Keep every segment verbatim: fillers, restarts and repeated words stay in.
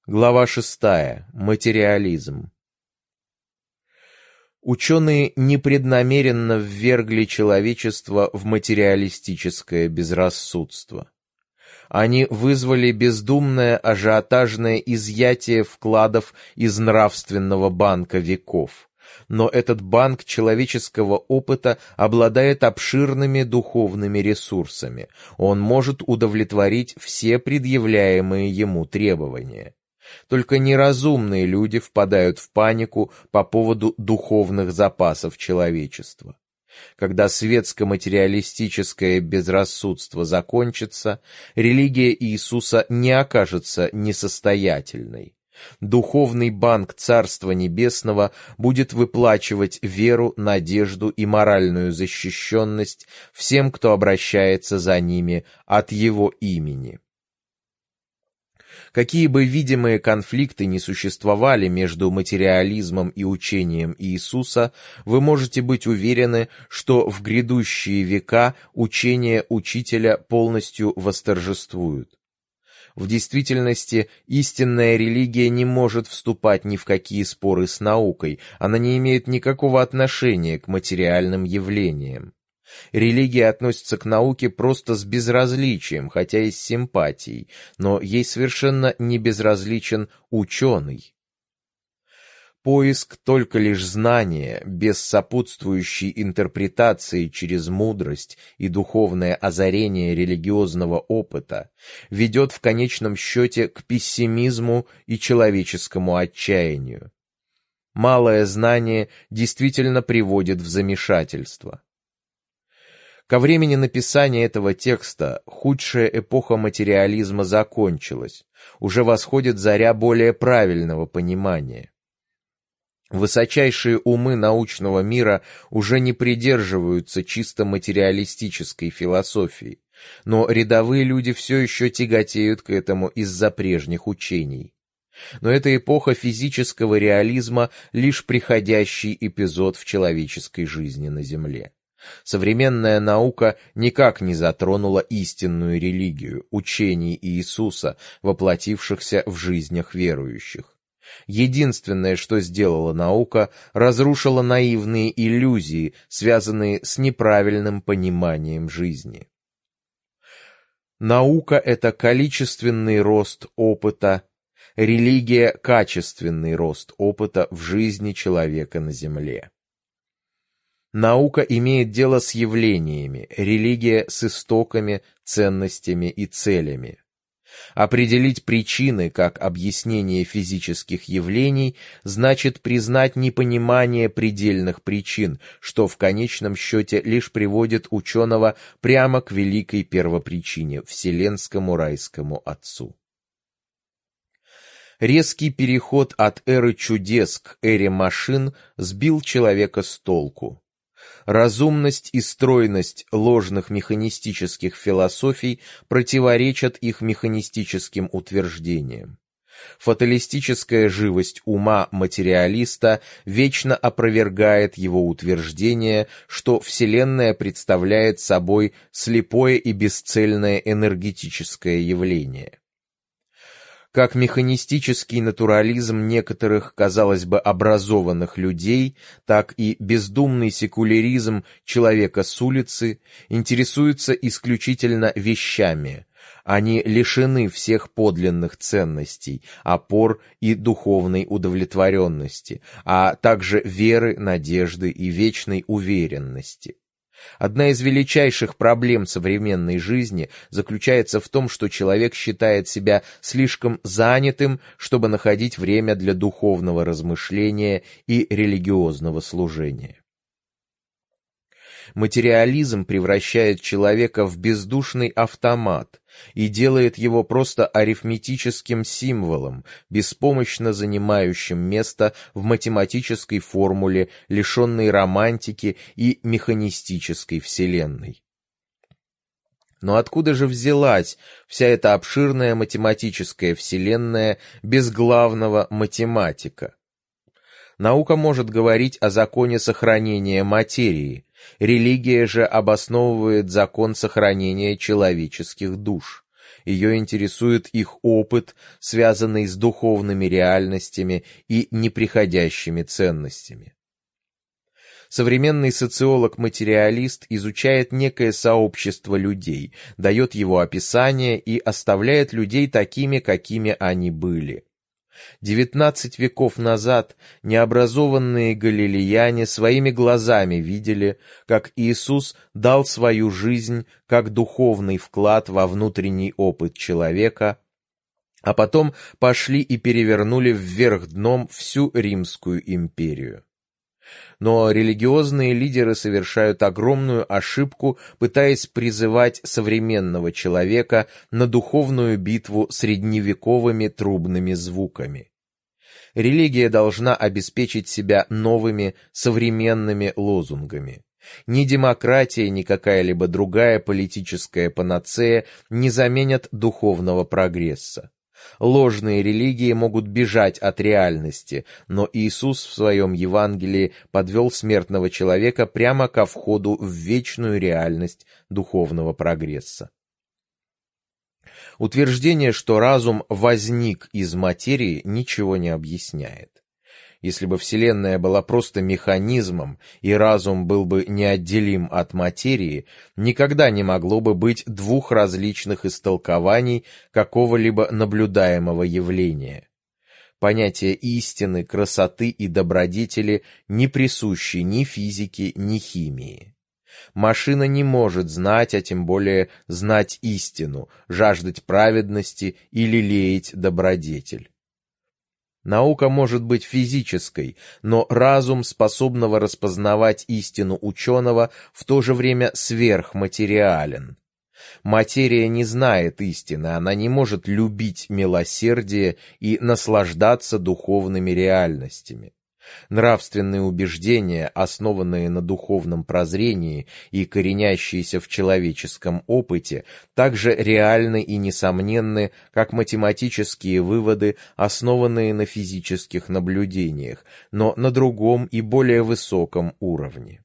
Глава шестая. Материализм. Ученые непреднамеренно ввергли человечество в материалистическое безрассудство. Они вызвали бездумное ажиотажное изъятие вкладов из нравственного банка веков. Но этот банк человеческого опыта обладает обширными духовными ресурсами. Он может удовлетворить все предъявляемые ему требования. Только неразумные люди впадают в панику по поводу духовных запасов человечества. Когда светско-материалистическое безрассудство закончится, религия Иисуса не окажется несостоятельной. Духовный банк Царства Небесного будет выплачивать веру, надежду и моральную защищенность всем, кто обращается за ними от Его имени. Какие бы видимые конфликты ни существовали между материализмом и учением Иисуса, вы можете быть уверены, что в грядущие века учение Учителя полностью восторжествует. В действительности, истинная религия не может вступать ни в какие споры с наукой, она не имеет никакого отношения к материальным явлениям. Религия относится к науке просто с безразличием, хотя и с симпатией, но ей совершенно не безразличен ученый. Поиск только лишь знания, без сопутствующей интерпретации через мудрость и духовное озарение религиозного опыта, ведет в конечном счете к пессимизму и человеческому отчаянию. Малое знание действительно приводит в замешательство. Ко времени написания этого текста худшая эпоха материализма закончилась, уже восходит заря более правильного понимания. Высочайшие умы научного мира уже не придерживаются чисто материалистической философии, но рядовые люди все еще тяготеют к этому из-за прежних учений. Но эта эпоха физического реализма — лишь приходящий эпизод в человеческой жизни на Земле. Современная наука никак не затронула истинную религию, учений Иисуса, воплотившихся в жизнях верующих. Единственное, что сделала наука, разрушила наивные иллюзии, связанные с неправильным пониманием жизни. Наука — это количественный рост опыта, религия — качественный рост опыта в жизни человека на Земле. Наука имеет дело с явлениями, религия — с истоками, ценностями и целями. Определить причины как объяснение физических явлений значит признать непонимание предельных причин, что в конечном счете лишь приводит ученого прямо к великой первопричине — Вселенскому райскому Отцу. Резкий переход от эры чудес к эре машин сбил человека с толку. Разумность и стройность ложных механистических философий противоречат их механистическим утверждениям. Фаталистическая живость ума материалиста вечно опровергает его утверждение, что Вселенная представляет собой слепое и бесцельное энергетическое явление. Как механистический натурализм некоторых, казалось бы, образованных людей, так и бездумный секуляризм человека с улицы интересуются исключительно вещами. Они лишены всех подлинных ценностей, опор и духовной удовлетворенности, а также веры, надежды и вечной уверенности. Одна из величайших проблем современной жизни заключается в том, что человек считает себя слишком занятым, чтобы находить время для духовного размышления и религиозного служения. Материализм превращает человека в бездушный автомат и делает его просто арифметическим символом, беспомощно занимающим место в математической формуле, лишенной романтики и механистической вселенной. Но откуда же взялась вся эта обширная математическая вселенная без главного математика? Наука может говорить о законе сохранения материи, религия же обосновывает закон сохранения человеческих душ. ее интересует их опыт, связанный с духовными реальностями и неприходящими ценностями. Современный социолог-материалист изучает некое сообщество людей, дает его описание и оставляет людей такими, какими они были. Девятнадцать веков назад необразованные галилеяне своими глазами видели, как Иисус дал свою жизнь как духовный вклад во внутренний опыт человека, а потом пошли и перевернули вверх дном всю Римскую империю. Но религиозные лидеры совершают огромную ошибку, пытаясь призывать современного человека на духовную битву средневековыми трубными звуками. Религия должна обеспечить себя новыми, современными лозунгами. Ни демократия, ни какая-либо другая политическая панацея не заменят духовного прогресса. Ложные религии могут бежать от реальности, но Иисус в своем Евангелии подвел смертного человека прямо ко входу в вечную реальность духовного прогресса. Утверждение, что разум возник из материи, ничего не объясняет. Если бы Вселенная была просто механизмом, и разум был бы неотделим от материи, никогда не могло бы быть двух различных истолкований какого-либо наблюдаемого явления. Понятия истины, красоты и добродетели не присущи ни физике, ни химии. Машина не может знать, а тем более знать истину, жаждать праведности или лелеять добродетель. Наука может быть физической, но разум, способного распознавать истину ученого, в то же время сверхматериален. Материя не знает истины, она не может любить милосердие и наслаждаться духовными реальностями. Нравственные убеждения, основанные на духовном прозрении и коренящиеся в человеческом опыте, также реальны и несомненны, как математические выводы, основанные на физических наблюдениях, но на другом и более высоком уровне.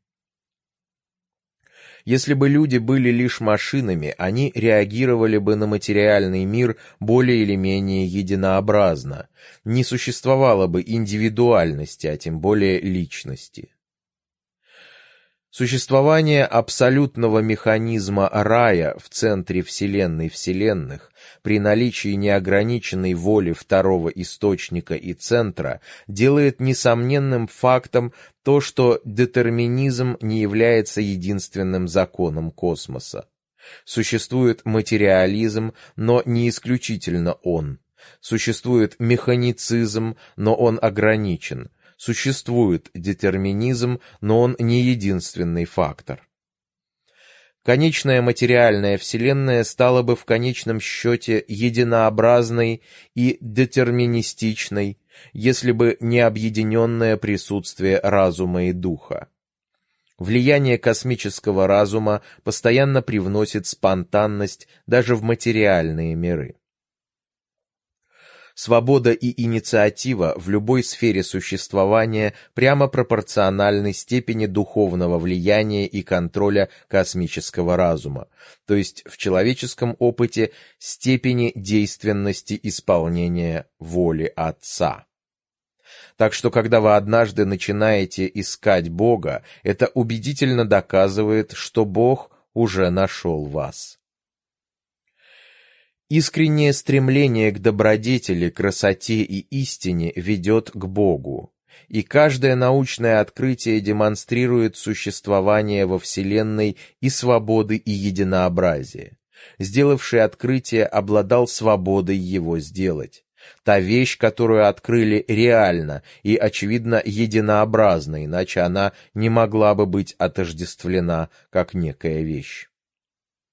Если бы люди были лишь машинами, они реагировали бы на материальный мир более или менее единообразно. Не существовало бы индивидуальности, а тем более личности. Существование абсолютного механизма рая в центре Вселенной вселенных, при наличии неограниченной воли второго источника и центра, делает несомненным фактом то, что детерминизм не является единственным законом космоса. Существует материализм, но не исключительно он. Существует механицизм, но он ограничен. Существует детерминизм, но он не единственный фактор. Конечная материальная Вселенная стала бы в конечном счете единообразной и детерминистичной, если бы не объединенное присутствие разума и духа. Влияние космического разума постоянно привносит спонтанность даже в материальные миры. Свобода и инициатива в любой сфере существования прямо пропорциональны степени духовного влияния и контроля космического разума, то есть в человеческом опыте степени действенности исполнения воли Отца. Так что, когда вы однажды начинаете искать Бога, это убедительно доказывает, что Бог уже нашел вас. Искреннее стремление к добродетели, красоте и истине ведет к Богу, и каждое научное открытие демонстрирует существование во Вселенной и свободы, и единообразия. Сделавший открытие обладал свободой его сделать. Та вещь, которую открыли, реальна и, очевидно, единообразна, иначе она не могла бы быть отождествлена как некая вещь.